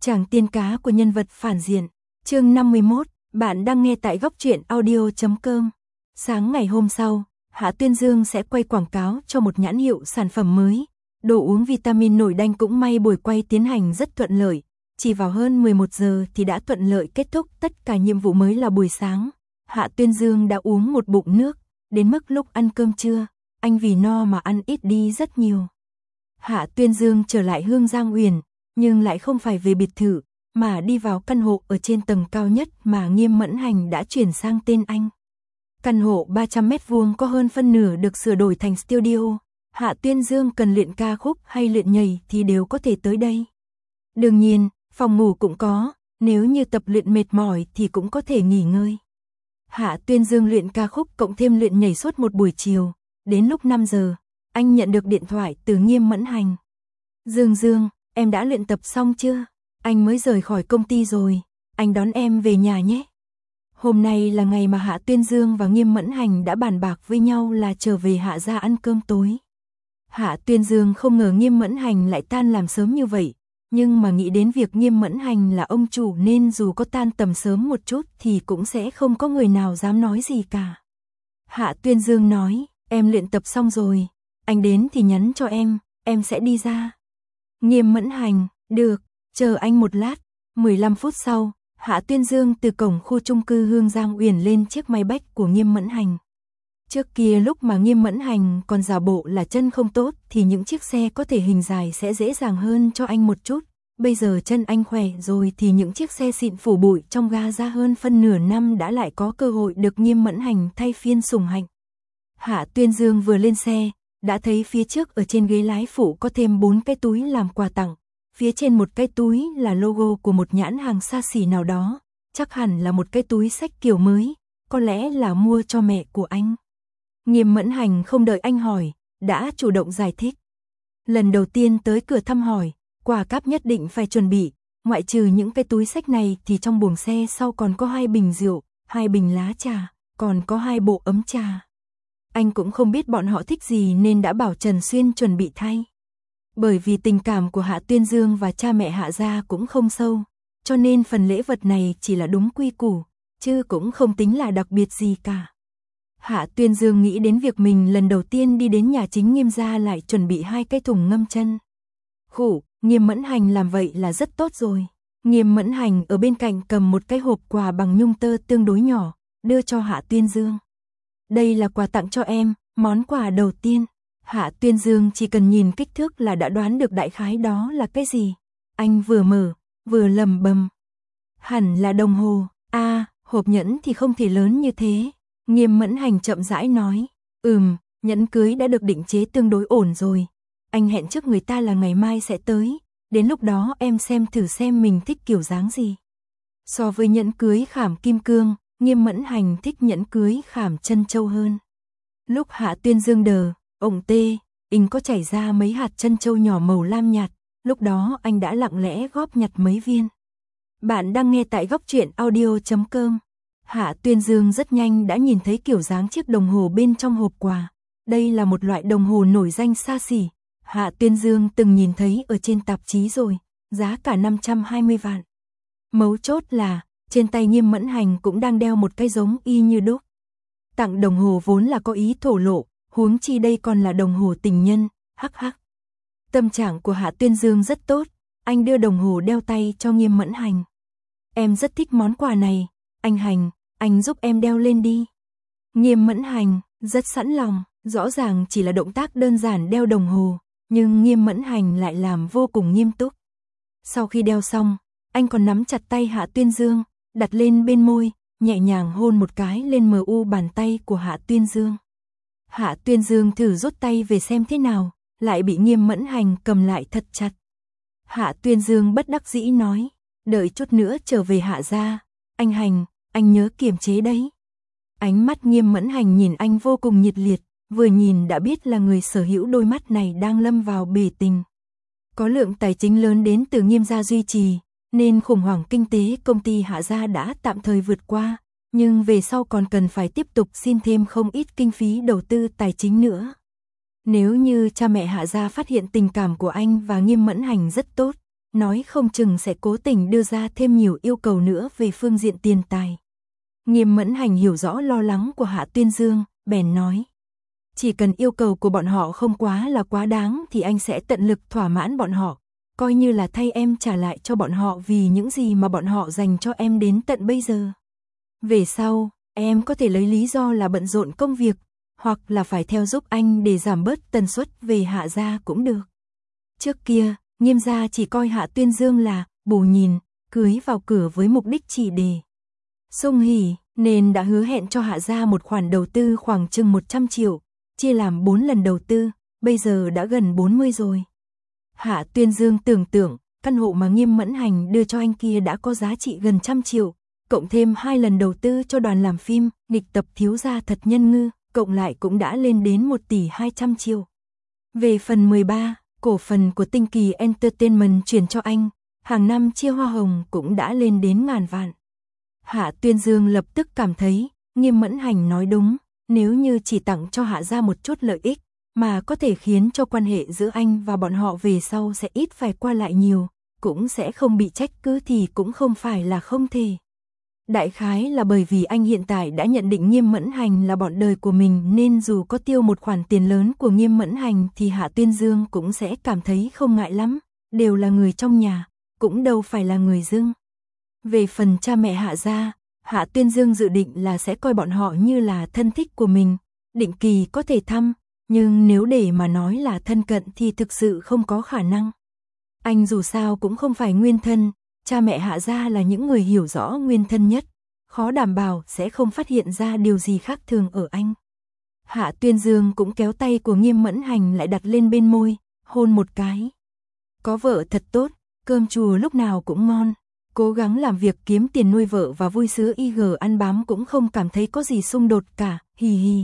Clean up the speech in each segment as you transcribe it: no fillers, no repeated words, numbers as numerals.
Chàng tiên cá của nhân vật phản diện. Chương 51, bạn đang nghe tại góc truyện audio.com. Sáng ngày hôm sau, Hạ Tuyên Dương sẽ quay quảng cáo cho một nhãn hiệu sản phẩm mới. Đồ uống vitamin nổi đanh cũng may buổi quay tiến hành rất thuận lợi. Chỉ vào hơn 11 giờ thì đã thuận lợi kết thúc tất cả nhiệm vụ mới là buổi sáng. Hạ Tuyên Dương đã uống một bụng nước, đến mức lúc ăn cơm trưa, anh vì no mà ăn ít đi rất nhiều. Hạ Tuyên Dương trở lại Hương Giang Uyển, nhưng lại không phải về biệt thự, mà đi vào căn hộ ở trên tầng cao nhất mà Nghiêm Mẫn Hành đã chuyển sang tên anh. Căn hộ 300 mét vuông có hơn phân nửa được sửa đổi thành studio. Hạ Tuyên Dương cần luyện ca khúc hay luyện nhảy thì đều có thể tới đây. Đương nhiên, phòng ngủ cũng có, nếu như tập luyện mệt mỏi thì cũng có thể nghỉ ngơi. Hạ Tuyên Dương luyện ca khúc cộng thêm luyện nhảy suốt một buổi chiều. Đến lúc 5 giờ, anh nhận được điện thoại từ Nghiêm Mẫn Hành. Dương, em đã luyện tập xong chưa? Anh mới rời khỏi công ty rồi, anh đón em về nhà nhé. Hôm nay là ngày mà Hạ Tuyên Dương và Nghiêm Mẫn Hành đã bàn bạc với nhau là trở về Hạ gia ăn cơm tối. Hạ Tuyên Dương không ngờ Nghiêm Mẫn Hành lại tan làm sớm như vậy, nhưng mà nghĩ đến việc Nghiêm Mẫn Hành là ông chủ nên dù có tan tầm sớm một chút thì cũng sẽ không có người nào dám nói gì cả. Hạ Tuyên Dương nói, em luyện tập xong rồi, anh đến thì nhắn cho em sẽ đi ra. Nghiêm Mẫn Hành, được, chờ anh một lát. 15 phút sau, Hạ Tuyên Dương từ cổng khu chung cư Hương Giang Uyển lên chiếc máy bách của Nghiêm Mẫn Hành. Trước kia lúc mà Nghiêm Mẫn Hành còn giả bộ là chân không tốt thì những chiếc xe có thể hình dài sẽ dễ dàng hơn cho anh một chút. Bây giờ chân anh khỏe rồi thì những chiếc xe xịn phủ bụi trong ga ra hơn phân nửa năm đã lại có cơ hội được Nghiêm Mẫn Hành thay phiên sủng hạnh. Hạ Tuyên Dương vừa lên xe, đã thấy phía trước ở trên ghế lái phụ có thêm 4 cái túi làm quà tặng. Phía trên một cái túi là logo của một nhãn hàng xa xỉ nào đó, chắc hẳn là một cái túi xách kiểu mới, có lẽ là mua cho mẹ của anh. Nghiêm Mẫn Hành không đợi anh hỏi, đã chủ động giải thích. Lần đầu tiên tới cửa thăm hỏi, quà cáp nhất định phải chuẩn bị, ngoại trừ những cái túi xách này thì trong buồng xe sau còn có 2 bình rượu, 2 bình lá trà, còn có 2 bộ ấm trà. Anh cũng không biết bọn họ thích gì nên đã bảo Trần Xuyên chuẩn bị thay. Bởi vì tình cảm của Hạ Tuyên Dương và cha mẹ Hạ gia cũng không sâu, cho nên phần lễ vật này chỉ là đúng quy củ, chứ cũng không tính là đặc biệt gì cả. Hạ Tuyên Dương nghĩ đến việc mình lần đầu tiên đi đến nhà chính Nghiêm gia lại chuẩn bị 2 cái thùng ngâm chân. Nghiêm Mẫn Hành làm vậy là rất tốt rồi. Nghiêm Mẫn Hành ở bên cạnh cầm một cái hộp quà bằng nhung tơ tương đối nhỏ, đưa cho Hạ Tuyên Dương. Đây là quà tặng cho em, món quà đầu tiên. Hạ Tuyên Dương chỉ cần nhìn kích thước là đã đoán được đại khái đó là cái gì. Anh vừa mở, vừa lẩm bẩm. Hẳn là đồng hồ, hộp nhẫn thì không thể lớn như thế. Nghiêm Mẫn Hành chậm rãi nói, nhẫn cưới đã được định chế tương đối ổn rồi. Anh hẹn trước người ta là ngày mai sẽ tới, đến lúc đó em xem thử xem mình thích kiểu dáng gì. So với nhẫn cưới khảm kim cương, Nghiêm Mẫn Hành thích nhẫn cưới khảm chân châu hơn. Lúc Hạ Tuyên Dương có chảy ra mấy hạt chân châu nhỏ màu lam nhạt, lúc đó anh đã lặng lẽ góp nhặt mấy viên. Bạn đang nghe tại góc truyện audio.com. Hạ Tuyên Dương rất nhanh đã nhìn thấy kiểu dáng chiếc đồng hồ bên trong hộp quà. Đây là một loại đồng hồ nổi danh xa xỉ. Hạ Tuyên Dương từng nhìn thấy ở trên tạp chí rồi, giá cả 520 vạn. Mấu chốt là, trên tay Nghiêm Mẫn Hành cũng đang đeo một cái giống y như đúc. Tặng đồng hồ vốn là có ý thổ lộ, huống chi đây còn là đồng hồ tình nhân, hắc. Tâm trạng của Hạ Tuyên Dương rất tốt, anh đưa đồng hồ đeo tay cho Nghiêm Mẫn Hành. Em rất thích món quà này, anh giúp em đeo lên đi. Nghiêm Mẫn Hành, rất sẵn lòng, rõ ràng chỉ là động tác đơn giản đeo đồng hồ, nhưng Nghiêm Mẫn Hành lại làm vô cùng nghiêm túc. Sau khi đeo xong, anh còn nắm chặt tay Hạ Tuyên Dương, đặt lên bên môi, nhẹ nhàng hôn một cái lên mu bàn tay của Hạ Tuyên Dương. Hạ Tuyên Dương thử rút tay về xem thế nào, lại bị Nghiêm Mẫn Hành cầm lại thật chặt. Hạ Tuyên Dương bất đắc dĩ nói, đợi chút nữa trở về Hạ gia, anh nhớ kiềm chế đấy. Ánh mắt Nghiêm Mẫn Hành nhìn anh vô cùng nhiệt liệt, vừa nhìn đã biết là người sở hữu đôi mắt này đang lâm vào bể tình. Có lượng tài chính lớn đến từ Nghiêm gia duy trì, nên khủng hoảng kinh tế công ty Hạ gia đã tạm thời vượt qua, nhưng về sau còn cần phải tiếp tục xin thêm không ít kinh phí đầu tư tài chính nữa. Nếu như cha mẹ Hạ gia phát hiện tình cảm của anh và Nghiêm Mẫn Hành rất tốt, nói không chừng sẽ cố tình đưa ra thêm nhiều yêu cầu nữa về phương diện tiền tài. Nghiêm Mẫn Hành hiểu rõ lo lắng của Hạ Tuyên Dương, bèn nói. Chỉ cần yêu cầu của bọn họ không quá là quá đáng thì anh sẽ tận lực thỏa mãn bọn họ, coi như là thay em trả lại cho bọn họ vì những gì mà bọn họ dành cho em đến tận bây giờ. Về sau, em có thể lấy lý do là bận rộn công việc, hoặc là phải theo giúp anh để giảm bớt tần suất về Hạ gia cũng được. Trước kia, Nghiêm gia chỉ coi Hạ Tuyên Dương là bù nhìn, cưới vào cửa với mục đích chỉ để sung hỉ, nên đã hứa hẹn cho Hạ gia một khoản đầu tư khoảng chừng 100 triệu, chia làm 4 lần đầu tư, bây giờ đã gần 40 rồi. Hạ Tuyên Dương tưởng tượng, căn hộ mà Nghiêm Mẫn Hành đưa cho anh kia đã có giá trị gần 100 triệu, cộng thêm 2 lần đầu tư cho đoàn làm phim, nghịch tập thiếu gia thật nhân ngư, cộng lại cũng đã lên đến 1 tỷ 200 triệu. Về phần 13, cổ phần của Tinh Kỳ Entertainment chuyển cho anh, hàng năm chia hoa hồng cũng đã lên đến ngàn vạn. Hạ Tuyên Dương lập tức cảm thấy, Nghiêm Mẫn Hành nói đúng, nếu như chỉ tặng cho Hạ gia một chút lợi ích, mà có thể khiến cho quan hệ giữa anh và bọn họ về sau sẽ ít phải qua lại nhiều, cũng sẽ không bị trách cứ thì cũng không phải là không thể. Đại khái là bởi vì anh hiện tại đã nhận định Nghiêm Mẫn Hành là bọn đời của mình nên dù có tiêu một khoản tiền lớn của Nghiêm Mẫn Hành thì Hạ Tuyên Dương cũng sẽ cảm thấy không ngại lắm, đều là người trong nhà, cũng đâu phải là người dưng. Về phần cha mẹ Hạ gia, Hạ Tuyên Dương dự định là sẽ coi bọn họ như là thân thích của mình, định kỳ có thể thăm, nhưng nếu để mà nói là thân cận thì thực sự không có khả năng. Anh dù sao cũng không phải nguyên thân, cha mẹ Hạ gia là những người hiểu rõ nguyên thân nhất, khó đảm bảo sẽ không phát hiện ra điều gì khác thường ở anh. Hạ Tuyên Dương cũng kéo tay của Nghiêm Mẫn Hành lại đặt lên bên môi, hôn một cái. Có vợ thật tốt, cơm chùa lúc nào cũng ngon, cố gắng làm việc kiếm tiền nuôi vợ và vui sướng IG ăn bám cũng không cảm thấy có gì xung đột cả, hì hì.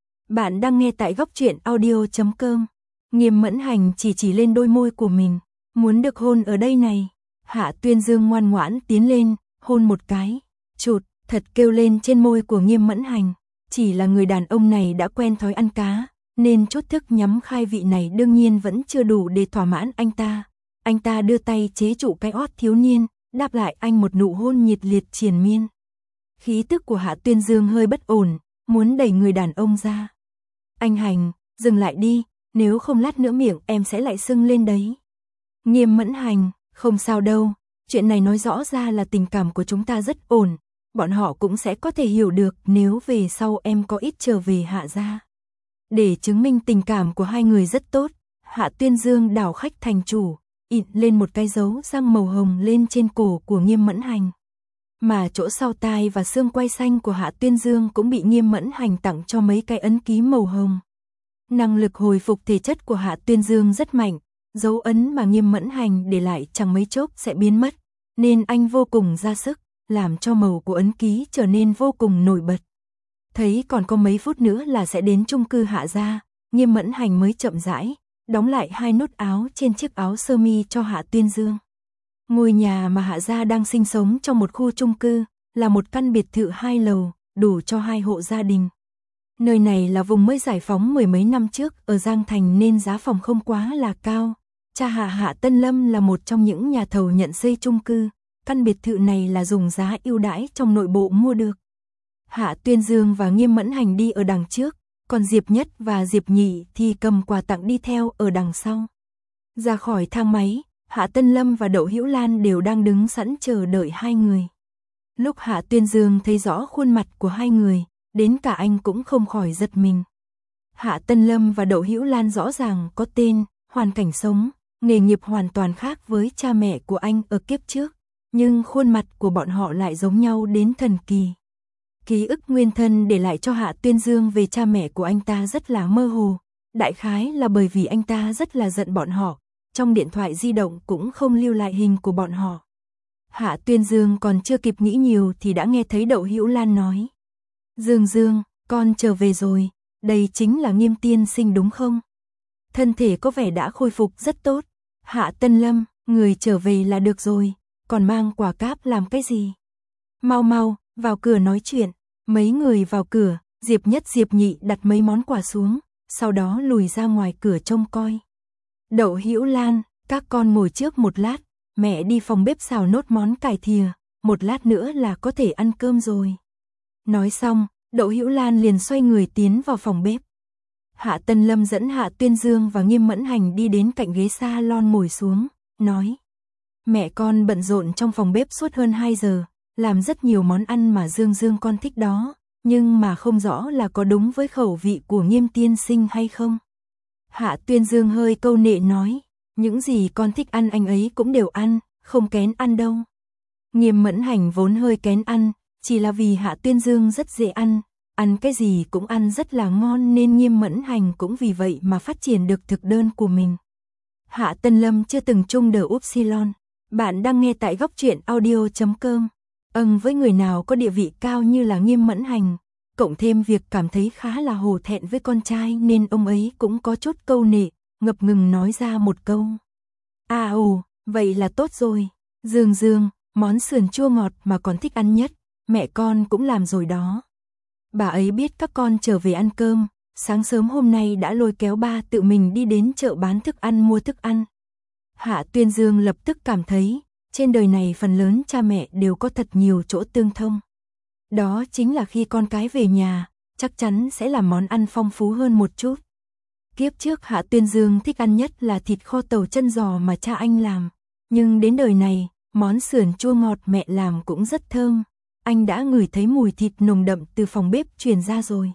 Bạn đang nghe tại Góc Truyện Audio.com. Nghiêm Mẫn Hành chỉ lên đôi môi của mình, muốn được hôn ở đây này. Hạ Tuyên Dương ngoan ngoãn tiến lên, hôn một cái, chụt, thật kêu lên trên môi của Nghiêm Mẫn Hành. Chỉ là người đàn ông này đã quen thói ăn cá, nên chút thức nhắm khai vị này đương nhiên vẫn chưa đủ để thỏa mãn anh ta. Anh ta đưa tay chế trụ cái ót thiếu niên, đáp lại anh một nụ hôn nhiệt liệt triền miên. Khí tức của Hạ Tuyên Dương hơi bất ổn, muốn đẩy người đàn ông ra. Anh Hành, dừng lại đi, nếu không lát nữa miệng em sẽ lại sưng lên đấy. Nghiêm Mẫn Hành, không sao đâu, chuyện này nói rõ ra là tình cảm của chúng ta rất ổn, bọn họ cũng sẽ có thể hiểu được nếu về sau em có ít trở về Hạ gia. Để chứng minh tình cảm của hai người rất tốt, Hạ Tuyên Dương đảo khách thành chủ, ịn lên một cái dấu răng màu hồng lên trên cổ của Nghiêm Mẫn Hành. Mà chỗ sau tai và xương quai xanh của Hạ Tuyên Dương cũng bị Nghiêm Mẫn Hành tặng cho mấy cái ấn ký màu hồng. Năng lực hồi phục thể chất của Hạ Tuyên Dương rất mạnh, dấu ấn mà Nghiêm Mẫn Hành để lại chẳng mấy chốc sẽ biến mất, nên anh vô cùng ra sức, làm cho màu của ấn ký trở nên vô cùng nổi bật. Thấy còn có mấy phút nữa là sẽ đến chung cư Hạ gia, Nghiêm Mẫn Hành mới chậm rãi đóng lại 2 nút áo trên chiếc áo sơ mi cho Hạ Tuyên Dương. Ngôi nhà mà Hạ gia đang sinh sống trong một khu chung cư, là một căn biệt thự 2 lầu, đủ cho 2 hộ gia đình. Nơi này là vùng mới giải phóng mười mấy năm trước ở Giang Thành nên giá phòng không quá là cao. Cha Hạ Tân Lâm là một trong những nhà thầu nhận xây chung cư, căn biệt thự này là dùng giá ưu đãi trong nội bộ mua được. Hạ Tuyên Dương và Nghiêm Mẫn Hành đi ở đằng trước, còn Diệp Nhất và Diệp Nhị thì cầm quà tặng đi theo ở đằng sau. Ra khỏi thang máy, Hạ Tân Lâm và Đậu Hữu Lan đều đang đứng sẵn chờ đợi hai người. Lúc Hạ Tuyên Dương thấy rõ khuôn mặt của hai người, đến cả anh cũng không khỏi giật mình. Hạ Tân Lâm và Đậu Hữu Lan rõ ràng có tên, hoàn cảnh sống, nghề nghiệp hoàn toàn khác với cha mẹ của anh ở kiếp trước, nhưng khuôn mặt của bọn họ lại giống nhau đến thần kỳ. Ký ức nguyên thân để lại cho Hạ Tuyên Dương về cha mẹ của anh ta rất là mơ hồ, đại khái là bởi vì anh ta rất là giận bọn họ, trong điện thoại di động cũng không lưu lại hình của bọn họ. Hạ Tuyên Dương còn chưa kịp nghĩ nhiều thì đã nghe thấy Đậu Hữu Lan nói: Dương Dương, con trở về rồi, đây chính là Nghiêm tiên sinh đúng không? Thân thể có vẻ đã khôi phục rất tốt. Hạ Tân Lâm, người trở về là được rồi, còn mang quà cáp làm cái gì? Mau mau, vào cửa nói chuyện. Mấy người vào cửa, Diệp Nhất Diệp Nhị đặt mấy món quà xuống, sau đó lùi ra ngoài cửa trông coi. Đậu Hữu Lan, các con ngồi trước một lát, mẹ đi phòng bếp xào nốt món cải thìa, một lát nữa là có thể ăn cơm rồi. Nói xong, Đỗ Hữu Lan liền xoay người tiến vào phòng bếp. Hạ Tân Lâm dẫn Hạ Tuyên Dương và Nghiêm Mẫn Hành đi đến cạnh ghế salon ngồi xuống, nói: Mẹ con bận rộn trong phòng bếp suốt hơn 2 giờ, làm rất nhiều món ăn mà Dương Dương con thích đó, nhưng mà không rõ là có đúng với khẩu vị của Nghiêm tiên sinh hay không. Hạ Tuyên Dương hơi câu nệ nói: Những gì con thích ăn anh ấy cũng đều ăn, không kén ăn đâu. Nghiêm Mẫn Hành vốn hơi kén ăn, chỉ là vì Hạ Tuyên Dương rất dễ ăn cái gì cũng ăn rất là ngon nên Nghiêm Mẫn Hành cũng vì vậy mà phát triển được thực đơn của mình. Hạ Tân Lâm chưa từng chung đờ Upsilon. Bạn đang nghe tại góc truyện audio.com. Với người nào có địa vị cao như là Nghiêm Mẫn Hành, cộng thêm việc cảm thấy khá là hổ thẹn với con trai nên ông ấy cũng có chút câu nệ, ngập ngừng nói ra một câu: vậy là tốt rồi. Dương Dương, món sườn chua ngọt mà con thích ăn nhất, mẹ con cũng làm rồi đó. Bà ấy biết các con trở về ăn cơm, sáng sớm hôm nay đã lôi kéo ba tự mình đi đến chợ bán thức ăn mua thức ăn. Hạ Tuyên Dương lập tức cảm thấy, trên đời này phần lớn cha mẹ đều có thật nhiều chỗ tương thông. Đó chính là khi con cái về nhà, chắc chắn sẽ làm món ăn phong phú hơn một chút. Kiếp trước Hạ Tuyên Dương thích ăn nhất là thịt kho tàu chân giò mà cha anh làm, nhưng đến đời này, món sườn chua ngọt mẹ làm cũng rất thơm. Anh đã ngửi thấy mùi thịt nồng đậm từ phòng bếp truyền ra rồi.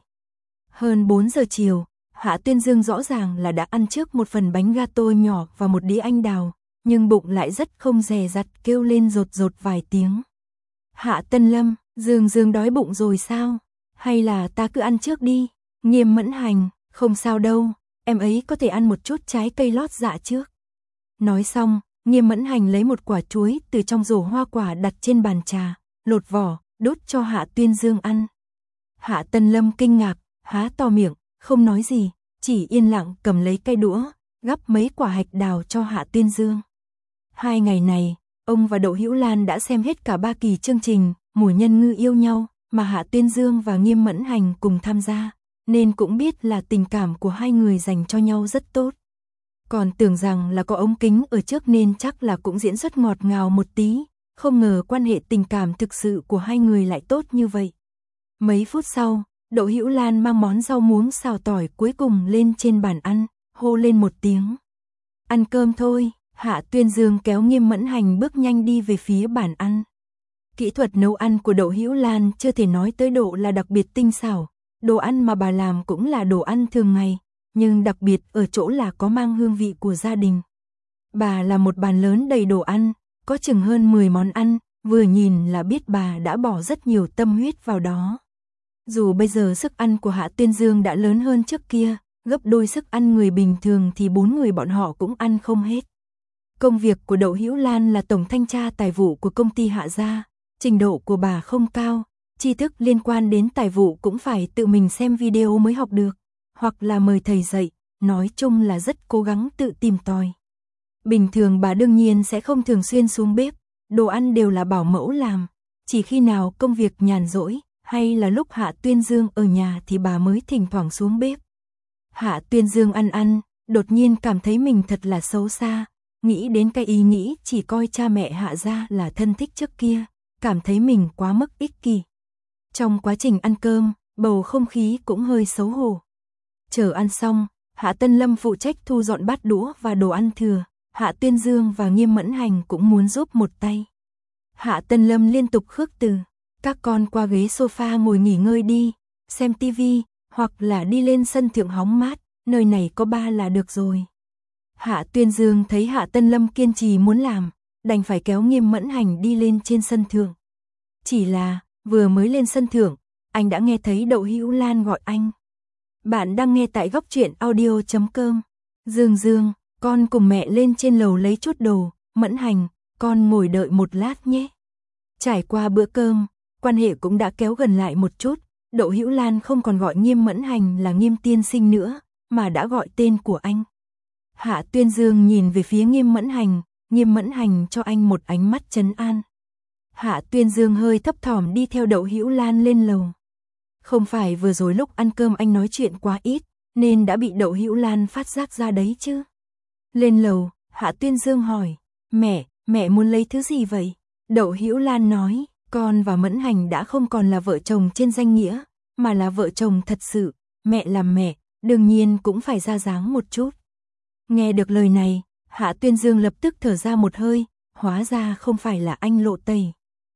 Hơn 4 giờ chiều, Hạ Tuyên Dương rõ ràng là đã ăn trước một phần bánh gato nhỏ và một đĩa anh đào, nhưng bụng lại rất không dè dặt kêu lên rột rột vài tiếng. Hạ Tân Lâm, Dương Dương đói bụng rồi sao? Hay là ta cứ ăn trước đi? Nghiêm Mẫn Hành, không sao đâu, em ấy có thể ăn một chút trái cây lót dạ trước. Nói xong, Nghiêm Mẫn Hành lấy một quả chuối từ trong rổ hoa quả đặt trên bàn trà, lột vỏ, đút cho Hạ Tuyên Dương ăn. Hạ Tân Lâm kinh ngạc, há to miệng, không nói gì, chỉ yên lặng cầm lấy cây đũa, gắp mấy quả hạch đào cho Hạ Tuyên Dương. 2 ngày này, ông và Đỗ Hữu Lan đã xem hết cả 3 kỳ chương trình Mùa Nhân Ngư Yêu Nhau mà Hạ Tuyên Dương và Nghiêm Mẫn Hành cùng tham gia, nên cũng biết là tình cảm của hai người dành cho nhau rất tốt. Còn tưởng rằng là có ống kính ở trước nên chắc là cũng diễn xuất ngọt ngào một tí, không ngờ quan hệ tình cảm thực sự của hai người lại tốt như vậy. Mấy phút sau, Đỗ Hữu Lan mang món rau muống xào tỏi cuối cùng lên trên bàn ăn, hô lên một tiếng: Ăn cơm thôi. Hạ Tuyên Dương kéo Nghiêm Mẫn Hành bước nhanh đi về phía bàn ăn. Kỹ thuật nấu ăn của Đỗ Hữu Lan chưa thể nói tới độ là đặc biệt tinh xảo, đồ ăn mà bà làm cũng là đồ ăn thường ngày, nhưng đặc biệt ở chỗ là có mang hương vị của gia đình. Bà làm một bàn lớn đầy đồ ăn, có chừng hơn 10 món ăn, vừa nhìn là biết bà đã bỏ rất nhiều tâm huyết vào đó. Dù bây giờ sức ăn của Hạ Tuyên Dương đã lớn hơn trước kia, gấp đôi sức ăn người bình thường thì 4 người bọn họ cũng ăn không hết. Công việc của Đỗ Hữu Lan là tổng thanh tra tài vụ của công ty Hạ gia, trình độ của bà không cao, tri thức liên quan đến tài vụ cũng phải tự mình xem video mới học được, hoặc là mời thầy dạy, nói chung là rất cố gắng tự tìm tòi. Bình thường bà đương nhiên sẽ không thường xuyên xuống bếp, đồ ăn đều là bảo mẫu làm, chỉ khi nào công việc nhàn rỗi, hay là lúc Hạ Tuyên Dương ở nhà thì bà mới thỉnh thoảng xuống bếp. Hạ Tuyên Dương ăn, đột nhiên cảm thấy mình thật là xấu xa, nghĩ đến cái ý nghĩ chỉ coi cha mẹ Hạ gia là thân thích trước kia, cảm thấy mình quá mức ích kỷ. Trong quá trình ăn cơm, bầu không khí cũng hơi xấu hổ. Chờ ăn xong, Hạ Tân Lâm phụ trách thu dọn bát đũa và đồ ăn thừa, Hạ Tuyên Dương và Nghiêm Mẫn Hành cũng muốn giúp một tay. Hạ Tân Lâm liên tục khước từ: Các con qua ghế sofa ngồi nghỉ ngơi đi, xem tivi, hoặc là đi lên sân thượng hóng mát, nơi này có ba là được rồi. Hạ Tuyên Dương thấy Hạ Tân Lâm kiên trì muốn làm, đành phải kéo Nghiêm Mẫn Hành đi lên trên sân thượng. Chỉ là, vừa mới lên sân thượng, anh đã nghe thấy Đỗ Hữu Lan gọi anh. Bạn đang nghe tại góc truyện audio.com. Dương Dương, con cùng mẹ lên trên lầu lấy chút đồ, Mẫn Hành, con ngồi đợi một lát nhé. Trải qua bữa cơm, quan hệ cũng đã kéo gần lại một chút, Đỗ Hữu Lan không còn gọi Nghiêm Mẫn Hành là Nghiêm tiên sinh nữa, mà đã gọi tên của anh. Hạ Tuyên Dương nhìn về phía Nghiêm Mẫn Hành cho anh một ánh mắt trấn an. Hạ Tuyên Dương hơi thấp thỏm đi theo Đỗ Hữu Lan lên lầu. Không phải vừa rồi lúc ăn cơm anh nói chuyện quá ít, nên đã bị Đỗ Hữu Lan phát giác ra đấy chứ. Lên lầu, Hạ Tuyên Dương hỏi: Mẹ, Mẹ muốn lấy thứ gì vậy? Đậu Hữu Lan nói, con và Mẫn Hành đã không còn là vợ chồng trên danh nghĩa, mà là vợ chồng thật sự, mẹ làm mẹ, đương nhiên cũng phải ra dáng một chút. Nghe được lời này, Hạ Tuyên Dương lập tức thở ra một hơi, hóa ra không phải là anh Lộ Tẩy.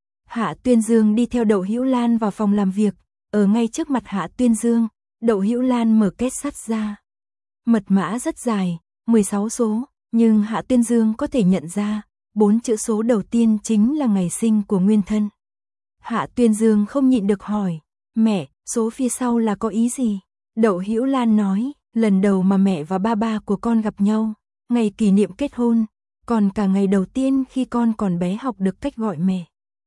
Hạ Tuyên Dương đi theo Đậu Hữu Lan vào phòng làm việc, ở ngay trước mặt Hạ Tuyên Dương, Đậu Hữu Lan mở két sắt ra. Mật mã rất dài, 16 số, nhưng Hạ Tuyên Dương có thể nhận ra, 4 chữ số đầu tiên chính là ngày sinh của nguyên thân. Hạ Tuyên Dương không nhịn được hỏi, mẹ, số phía sau là có ý gì? Đậu Hữu Lan nói, lần đầu mà mẹ và ba của con gặp nhau, ngày kỷ niệm kết hôn, còn cả ngày đầu tiên khi con còn bé học được cách gọi mẹ.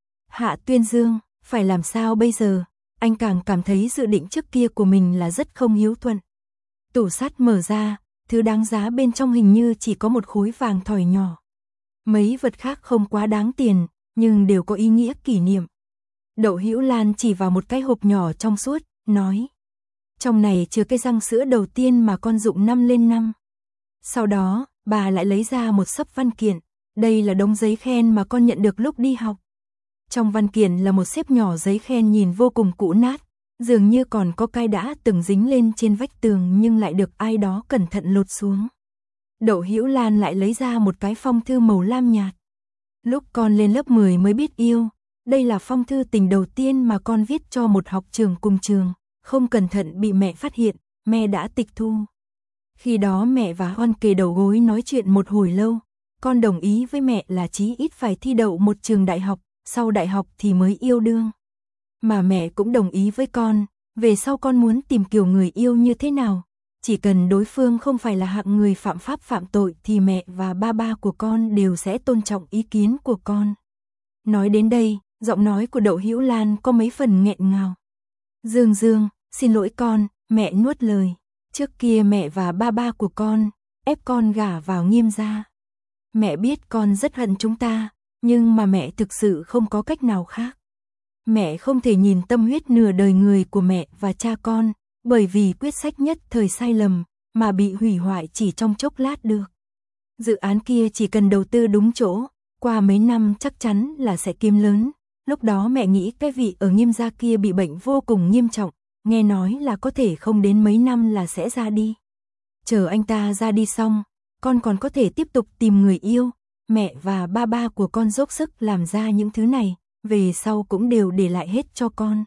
Hạ Tuyên Dương, phải làm sao bây giờ? Anh càng cảm thấy dự định trước kia của mình là rất không hiếu thuận. Tủ sắt mở ra, thứ đáng giá bên trong hình như chỉ có một khối vàng thỏi nhỏ. Mấy vật khác không quá đáng tiền, nhưng đều có ý nghĩa kỷ niệm. Đậu Hữu Lan chỉ vào một cái hộp nhỏ trong suốt, nói. Trong này chứa cái răng sữa đầu tiên mà con dụng năm lên năm. Sau đó, bà lại lấy ra một xấp văn kiện. Đây là đống giấy khen mà con nhận được lúc đi học. Trong văn kiện là một xếp nhỏ giấy khen nhìn vô cùng cũ nát, dường như còn có cái đã từng dính lên trên vách tường nhưng lại được ai đó cẩn thận lột xuống. Đậu Hữu Lan lại lấy ra một cái phong thư màu lam nhạt. Lúc con lên lớp 10 mới biết yêu, đây là phong thư tình đầu tiên mà con viết cho một học trường cùng trường, không cẩn thận bị mẹ phát hiện, mẹ đã tịch thu. Khi đó mẹ và con kề đầu gối nói chuyện một hồi lâu, con đồng ý với mẹ là chí ít phải thi đậu một trường đại học, sau đại học thì mới yêu đương. Mà mẹ cũng đồng ý với con, về sau con muốn tìm kiểu người yêu như thế nào, chỉ cần đối phương không phải là hạng người phạm pháp phạm tội thì mẹ và ba của con đều sẽ tôn trọng ý kiến của con. Nói đến đây, giọng nói của Đậu Hữu Lan có mấy phần nghẹn ngào. Dương Dương, xin lỗi con, mẹ nuốt lời. Trước kia mẹ và ba của con ép con gả vào Nghiêm gia. Mẹ biết con rất hận chúng ta, nhưng mà mẹ thực sự không có cách nào khác. Mẹ không thể nhìn tâm huyết nửa đời người của mẹ và cha con, bởi vì quyết sách nhất thời sai lầm, mà bị hủy hoại chỉ trong chốc lát được. Dự án kia chỉ cần đầu tư đúng chỗ, qua mấy năm chắc chắn là sẽ kiếm lớn. Lúc đó mẹ nghĩ cái vị ở Nghiêm gia kia bị bệnh vô cùng nghiêm trọng, nghe nói là có thể không đến mấy năm là sẽ ra đi. Chờ anh ta ra đi xong, con còn có thể tiếp tục tìm người yêu. Mẹ và ba của con dốc sức làm ra những thứ này, về sau cũng đều để lại hết cho con.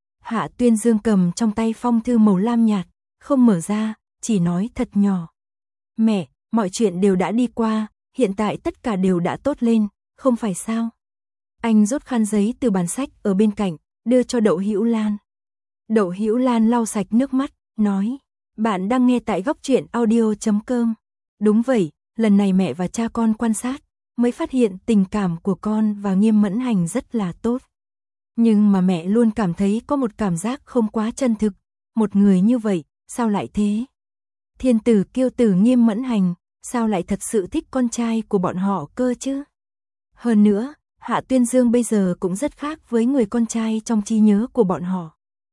Hạ Tuyên Dương cầm trong tay phong thư màu lam nhạt, không mở ra, chỉ nói thật nhỏ. Mẹ, mọi chuyện đều đã đi qua, hiện tại tất cả đều đã tốt lên, không phải sao? Anh rút khăn giấy từ bàn sách ở bên cạnh, đưa cho Đậu Hữu Lan. Đậu Hữu Lan lau sạch nước mắt, nói, bạn đang nghe tại Góc Truyện Audio.com. Đúng vậy, lần này mẹ và cha con quan sát, mới phát hiện tình cảm của con và Nghiêm Mẫn Hành rất là tốt. Nhưng mà mẹ luôn cảm thấy có một cảm giác không quá chân thực, một người như vậy, sao lại thế? Thiên tử kiêu tử Nghiêm Mẫn Hành, sao lại thật sự thích con trai của bọn họ cơ chứ? Hơn nữa, Hạ Tuyên Dương bây giờ cũng rất khác với người con trai trong trí nhớ của bọn họ.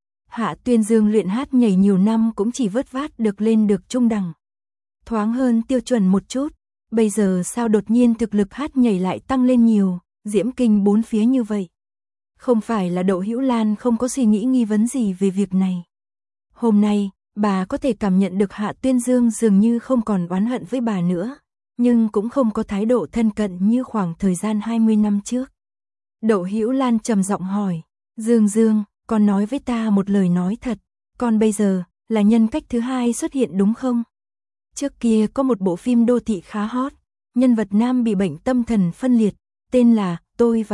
Hạ Tuyên Dương luyện hát nhảy nhiều năm cũng chỉ vớt vát được lên được trung đẳng. Thoáng hơn tiêu chuẩn một chút, bây giờ sao đột nhiên thực lực hát nhảy lại tăng lên nhiều, diễm kinh bốn phía như vậy. Không phải là Đậu Hữu Lan không có suy nghĩ nghi vấn gì về việc này. Hôm nay, bà có thể cảm nhận được Hạ Tuyên Dương dường như không còn oán hận với bà nữa, nhưng cũng không có thái độ thân cận như khoảng thời gian 20 năm trước. Đậu Hữu Lan trầm giọng hỏi, Dương Dương, con nói với ta một lời nói thật, con bây giờ là nhân cách thứ hai xuất hiện đúng không? Trước kia có một bộ phim đô thị khá hot, nhân vật nam bị bệnh tâm thần phân liệt, tên là Tôi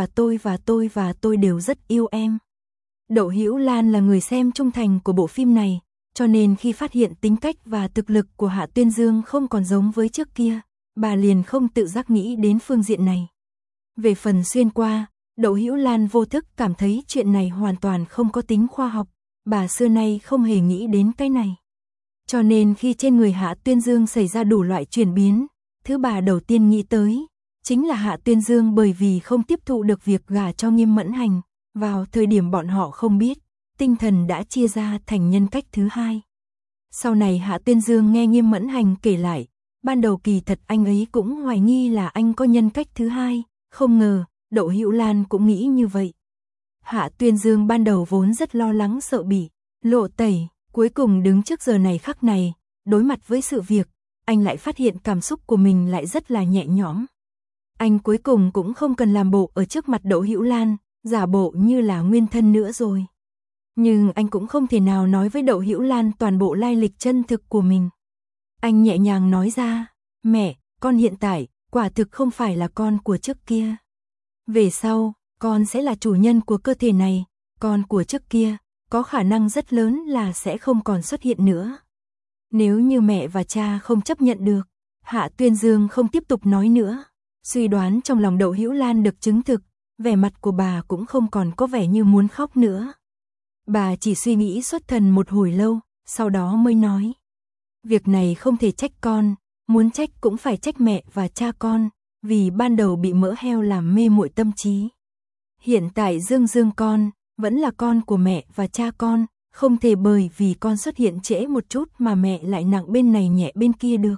và tôi đều rất yêu em. Đậu Hữu Lan là người xem trung thành của bộ phim này, cho nên khi phát hiện tính cách và thực lực của Hạ Tuyên Dương không còn giống với trước kia, bà liền không tự giác nghĩ đến phương diện này. Về phần xuyên qua, Đậu Hữu Lan vô thức cảm thấy chuyện này hoàn toàn không có tính khoa học, bà xưa nay không hề nghĩ đến cái này. Cho nên khi trên người Hạ Tuyên Dương xảy ra đủ loại chuyển biến, thứ bà đầu tiên nghĩ tới chính là Hạ Tuyên Dương bởi vì không tiếp thụ được việc gả cho Nghiêm Mẫn Hành, vào thời điểm bọn họ không biết, tinh thần đã chia ra thành nhân cách thứ hai. Sau này Hạ Tuyên Dương nghe Nghiêm Mẫn Hành kể lại, ban đầu kỳ thật anh ấy cũng hoài nghi là anh có nhân cách thứ hai, Không ngờ, Đậu Hữu Lan cũng nghĩ như vậy. Hạ Tuyên Dương ban đầu vốn rất lo lắng sợ bị lộ tẩy, cuối cùng đứng trước giờ này khắc này, đối mặt với sự việc, anh lại phát hiện cảm xúc của mình lại rất là nhẹ nhõm. Anh cuối cùng cũng không cần làm bộ ở trước mặt Đậu Hữu Lan, giả bộ như là nguyên thân nữa rồi. Nhưng anh cũng không thể nào nói với Đậu Hữu Lan toàn bộ lai lịch chân thực của mình. Anh nhẹ nhàng nói ra, mẹ, con hiện tại, quả thực không phải là con của trước kia. Về sau, con sẽ là chủ nhân của cơ thể này, con của trước kia, có khả năng rất lớn là sẽ không còn xuất hiện nữa. Nếu như mẹ và cha không chấp nhận được, Hạ Tuyên Dương không tiếp tục nói nữa. Suy đoán trong lòng Đậu Hữu Lan được chứng thực, vẻ mặt của bà cũng không còn có vẻ như muốn khóc nữa. Bà chỉ suy nghĩ xuất thần một hồi lâu, sau đó mới nói. Việc này không thể trách con, muốn trách cũng phải trách mẹ và cha con, vì ban đầu bị mỡ heo làm mê muội tâm trí. Hiện tại Dương Dương con, vẫn là con của mẹ và cha con, không thể bởi vì con xuất hiện trễ một chút mà mẹ lại nặng bên này nhẹ bên kia được.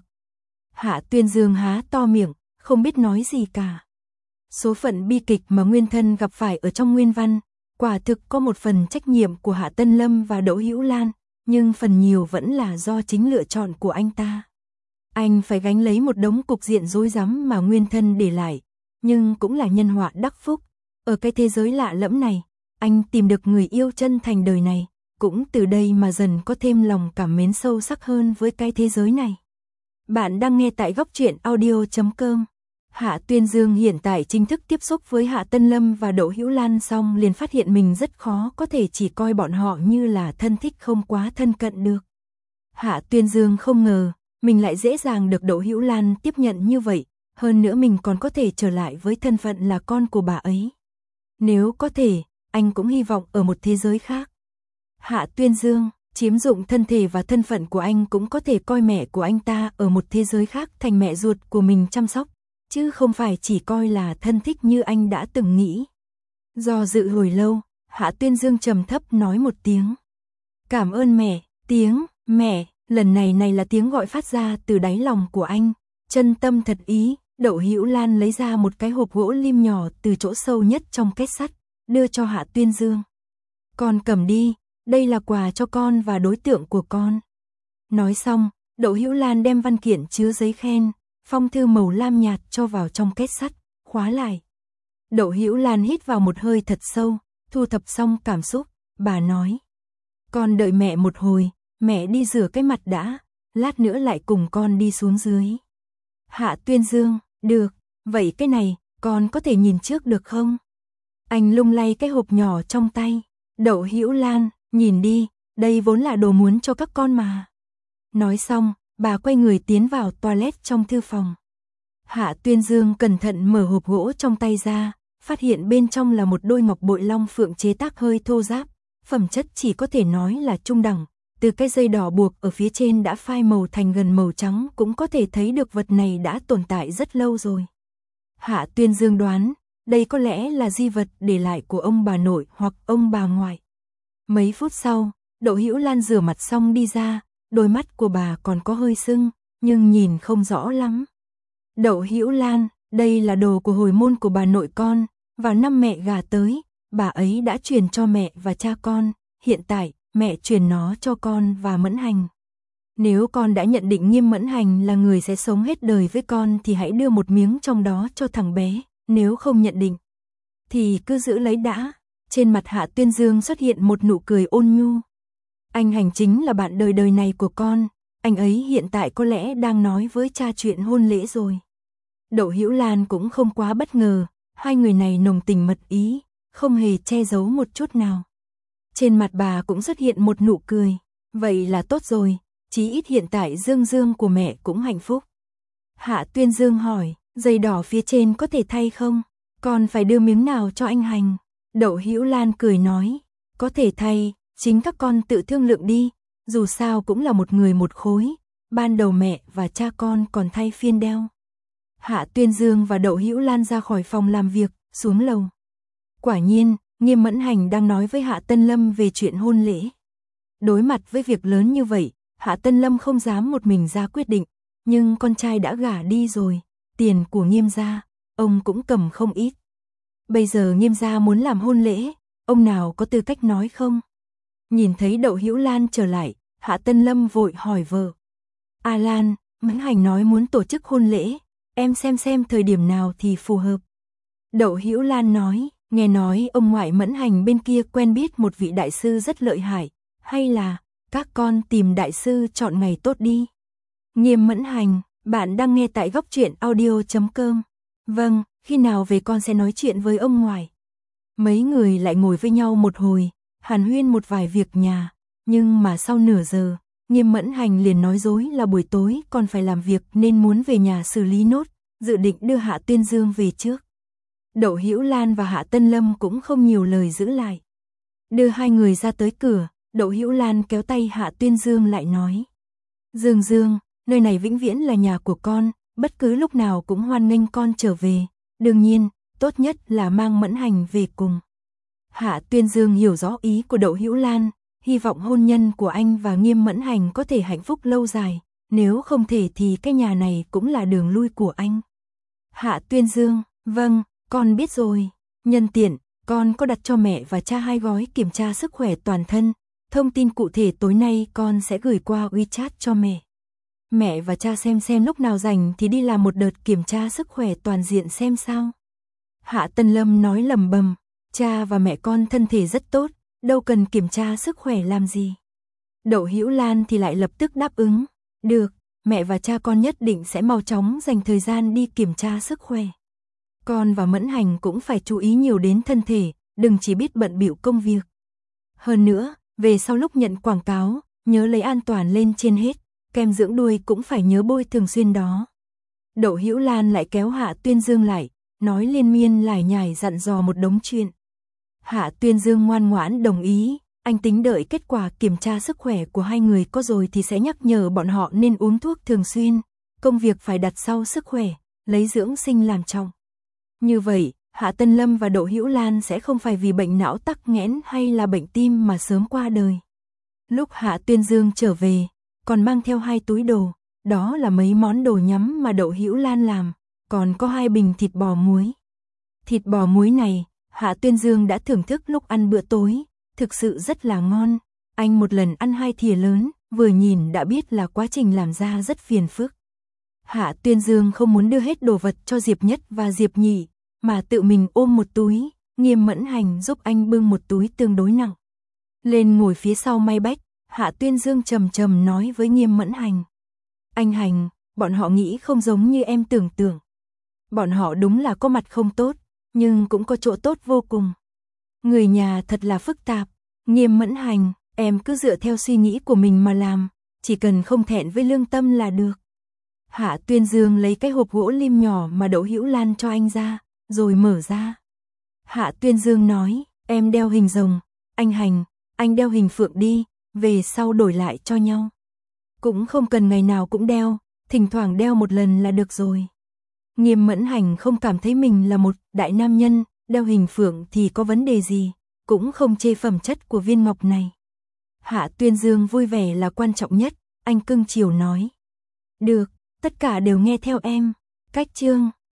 Hạ Tuyên Dương há to miệng, không biết nói gì cả. Số phận bi kịch mà nguyên thân gặp phải ở trong nguyên văn, quả thực có một phần trách nhiệm của Hạ Tân Lâm và Đậu Hữu Lan, nhưng phần nhiều vẫn là do chính lựa chọn của anh ta. Anh phải gánh lấy một đống cục diện rối rắm mà nguyên thân để lại, nhưng cũng là nhân họa đắc phúc. Ở cái thế giới lạ lẫm này, anh tìm được người yêu chân thành đời này, cũng từ đây mà dần có thêm lòng cảm mến sâu sắc hơn với cái thế giới này. Bạn đang nghe tại Góc Truyện Audio.com. Hạ Tuyên Dương hiện tại chính thức tiếp xúc với Hạ Tân Lâm và Đậu Hữu Lan xong liền phát hiện mình rất khó có thể chỉ coi bọn họ như là thân thích không quá thân cận được. Hạ Tuyên Dương không ngờ, mình lại dễ dàng được Đậu Hữu Lan tiếp nhận như vậy, hơn nữa mình còn có thể trở lại với thân phận là con của bà ấy. Nếu có thể, anh cũng hy vọng ở một thế giới khác. Hạ Tuyên Dương, chiếm dụng thân thể và thân phận của anh cũng có thể coi mẹ của anh ta ở một thế giới khác thành mẹ ruột của mình chăm sóc, chứ không phải chỉ coi là thân thích như anh đã từng nghĩ. Do dự hồi lâu, Hạ Tuyên Dương trầm thấp nói một tiếng. Cảm ơn mẹ, tiếng mẹ, lần này là tiếng gọi phát ra từ đáy lòng của anh, chân tâm thật ý. Đậu Hữu Lan lấy ra một cái hộp gỗ lim nhỏ từ chỗ sâu nhất trong két sắt, đưa cho Hạ Tuyên Dương. Con cầm đi, đây là quà cho con và đối tượng của con. Nói xong, Đậu Hữu Lan đem văn kiện chứa giấy khen, phong thư màu lam nhạt cho vào trong két sắt, khóa lại. Đậu Hữu Lan hít vào một hơi thật sâu, thu thập xong cảm xúc, bà nói. Con đợi mẹ một hồi, mẹ đi rửa cái mặt đã, lát nữa lại cùng con đi xuống dưới. Hạ Tuyên Dương, được, vậy cái này, con có thể nhìn trước được không? Anh lung lay cái hộp nhỏ trong tay. Đậu Hữu Lan, nhìn đi, đây vốn là đồ muốn cho các con mà. Nói xong, bà quay người tiến vào toilet trong thư phòng. Hạ Tuyên Dương cẩn thận mở hộp gỗ trong tay ra, phát hiện bên trong là một đôi ngọc bội long phượng chế tác hơi thô ráp, phẩm chất chỉ có thể nói là trung đẳng. Từ cái dây đỏ buộc ở phía trên đã phai màu thành gần màu trắng cũng có thể thấy được vật này đã tồn tại rất lâu rồi. Hạ Tuyên Dương đoán, đây có lẽ là di vật để lại của ông bà nội hoặc ông bà ngoại. Mấy phút sau, Đậu Hữu Lan rửa mặt xong đi ra, đôi mắt của bà còn có hơi sưng, nhưng nhìn không rõ lắm. Đậu Hữu Lan, đây là đồ của hồi môn của bà nội con, vào năm mẹ gả tới, bà ấy đã truyền cho mẹ và cha con, hiện tại, mẹ truyền nó cho con và Mẫn Hành. Nếu con đã nhận định Nghiêm Mẫn Hành là người sẽ sống hết đời với con thì hãy đưa một miếng trong đó cho thằng bé, nếu không nhận định, thì cứ giữ lấy đã. Trên mặt Hạ Tuyên Dương xuất hiện một nụ cười ôn nhu. Anh Hành chính là bạn đời này của con, anh ấy hiện tại có lẽ đang nói với cha chuyện hôn lễ rồi. Đậu Hữu Lan cũng không quá bất ngờ, hai người này nồng tình mật ý, không hề che giấu một chút nào. Trên mặt bà cũng xuất hiện một nụ cười, vậy là tốt rồi, chí ít hiện tại Dương Dương của mẹ cũng hạnh phúc. Hạ Tuyên Dương hỏi, dây đỏ phía trên có thể thay không? Còn phải đưa miếng nào cho anh Hành? Đậu Hữu Lan cười nói, có thể thay, chính các con tự thương lượng đi, dù sao cũng là một người một khối, ban đầu mẹ và cha con còn thay phiên đeo. Hạ Tuyên Dương và Đậu Hữu Lan ra khỏi phòng làm việc, xuống lầu. Quả nhiên, Nghiêm Mẫn Hành đang nói với Hạ Tân Lâm về chuyện hôn lễ. Đối mặt với việc lớn như vậy, Hạ Tân Lâm không dám một mình ra quyết định, nhưng con trai đã gả đi rồi, tiền của Nghiêm gia, ông cũng cầm không ít. Bây giờ Nghiêm gia muốn làm hôn lễ, ông nào có tư cách nói không? Nhìn thấy Đậu Hữu Lan trở lại, Hạ Tân Lâm vội hỏi vợ. A Lan, Mẫn Hành nói muốn tổ chức hôn lễ, em xem thời điểm nào thì phù hợp. Đậu Hữu Lan nói, nghe nói ông ngoại Mẫn Hành bên kia quen biết một vị đại sư rất lợi hại, hay là các con tìm đại sư chọn ngày tốt đi. Nghiêm Mẫn Hành, bạn đang nghe tại Góc Truyện Audio.com. Vâng, khi nào về con sẽ nói chuyện với ông ngoại. Mấy người lại ngồi với nhau một hồi, hàn huyên một vài việc nhà, nhưng mà sau nửa giờ, Nghiêm Mẫn Hành liền nói dối là buổi tối còn phải làm việc nên muốn về nhà xử lý nốt, dự định đưa Hạ Tuyên Dương về trước. Đậu Hữu Lan và Hạ Tân Lâm cũng không nhiều lời giữ lại. Đưa hai người ra tới cửa, Đậu Hữu Lan kéo tay Hạ Tuyên Dương lại nói. Dương, nơi này vĩnh viễn là nhà của con, bất cứ lúc nào cũng hoan nghênh con trở về. Đương nhiên, tốt nhất là mang Mẫn Hành về cùng. Hạ Tuyên Dương hiểu rõ ý của Đậu Hữu Lan, hy vọng hôn nhân của anh và Nghiêm Mẫn Hành có thể hạnh phúc lâu dài, nếu không thể thì cái nhà này cũng là đường lui của anh. Hạ Tuyên Dương, vâng, con biết rồi. Nhân tiện, con có đặt cho mẹ và cha 2 gói kiểm tra sức khỏe toàn thân. Thông tin cụ thể tối nay con sẽ gửi qua WeChat cho mẹ. Mẹ và cha xem lúc nào rảnh thì đi làm một đợt kiểm tra sức khỏe toàn diện xem sao. Hạ Tân Lâm nói lẩm bẩm, cha và mẹ con thân thể rất tốt, đâu cần kiểm tra sức khỏe làm gì. Đậu Hữu Lan thì lại lập tức đáp ứng, được, mẹ và cha con nhất định sẽ mau chóng dành thời gian đi kiểm tra sức khỏe. Con và Mẫn Hành cũng phải chú ý nhiều đến thân thể, đừng chỉ biết bận bịu công việc. Hơn nữa, về sau lúc nhận quảng cáo, nhớ lấy an toàn lên trên hết, kem dưỡng đuôi cũng phải nhớ bôi thường xuyên đó. Đậu Hữu Lan lại kéo Hạ Tuyên Dương lại, nói liên miên lải nhải dặn dò một đống chuyện. Hạ Tuyên Dương ngoan ngoãn đồng ý, anh tính đợi kết quả kiểm tra sức khỏe của hai người có rồi thì sẽ nhắc nhở bọn họ nên uống thuốc thường xuyên, công việc phải đặt sau sức khỏe, lấy dưỡng sinh làm trọng. Như vậy, Hạ Tân Lâm và Đậu Hữu Lan sẽ không phải vì bệnh não tắc nghẽn hay là bệnh tim mà sớm qua đời. Lúc Hạ Tuyên Dương trở về, còn mang theo 2 túi đồ, đó là mấy món đồ nhắm mà Đậu Hữu Lan làm, còn có 2 bình thịt bò muối. Thịt bò muối này, Hạ Tuyên Dương đã thưởng thức lúc ăn bữa tối, thực sự rất là ngon. Anh một lần ăn 2 thìa lớn, vừa nhìn đã biết là quá trình làm ra rất phiền phức. Hạ Tuyên Dương không muốn đưa hết đồ vật cho Diệp Nhất và Diệp Nhị, mà tự mình ôm một túi, Nghiêm Mẫn Hành giúp anh bưng một túi tương đối nặng. Lên ngồi phía sau may bách, Hạ Tuyên Dương trầm nói với Nghiêm Mẫn Hành. Anh Hành, bọn họ nghĩ không giống như em tưởng tượng. Bọn họ đúng là có mặt không tốt, nhưng cũng có chỗ tốt vô cùng. Người nhà thật là phức tạp. Nghiêm Mẫn Hành, em cứ dựa theo suy nghĩ của mình mà làm, chỉ cần không thẹn với lương tâm là được. Hạ Tuyên Dương lấy cái hộp gỗ lim nhỏ mà Đậu Hữu Lan cho anh ra, rồi mở ra. Hạ Tuyên Dương nói, em đeo hình rồng, anh Hành, anh đeo hình phượng đi, về sau đổi lại cho nhau. Cũng không cần ngày nào cũng đeo, thỉnh thoảng đeo một lần là được rồi. Nghiêm Mẫn Hành không cảm thấy mình là một đại nam nhân, đeo hình phượng thì có vấn đề gì, cũng không chê phẩm chất của viên ngọc này. Hạ Tuyên Dương vui vẻ là quan trọng nhất, anh cưng chiều nói. Được, tất cả đều nghe theo em. Cách chương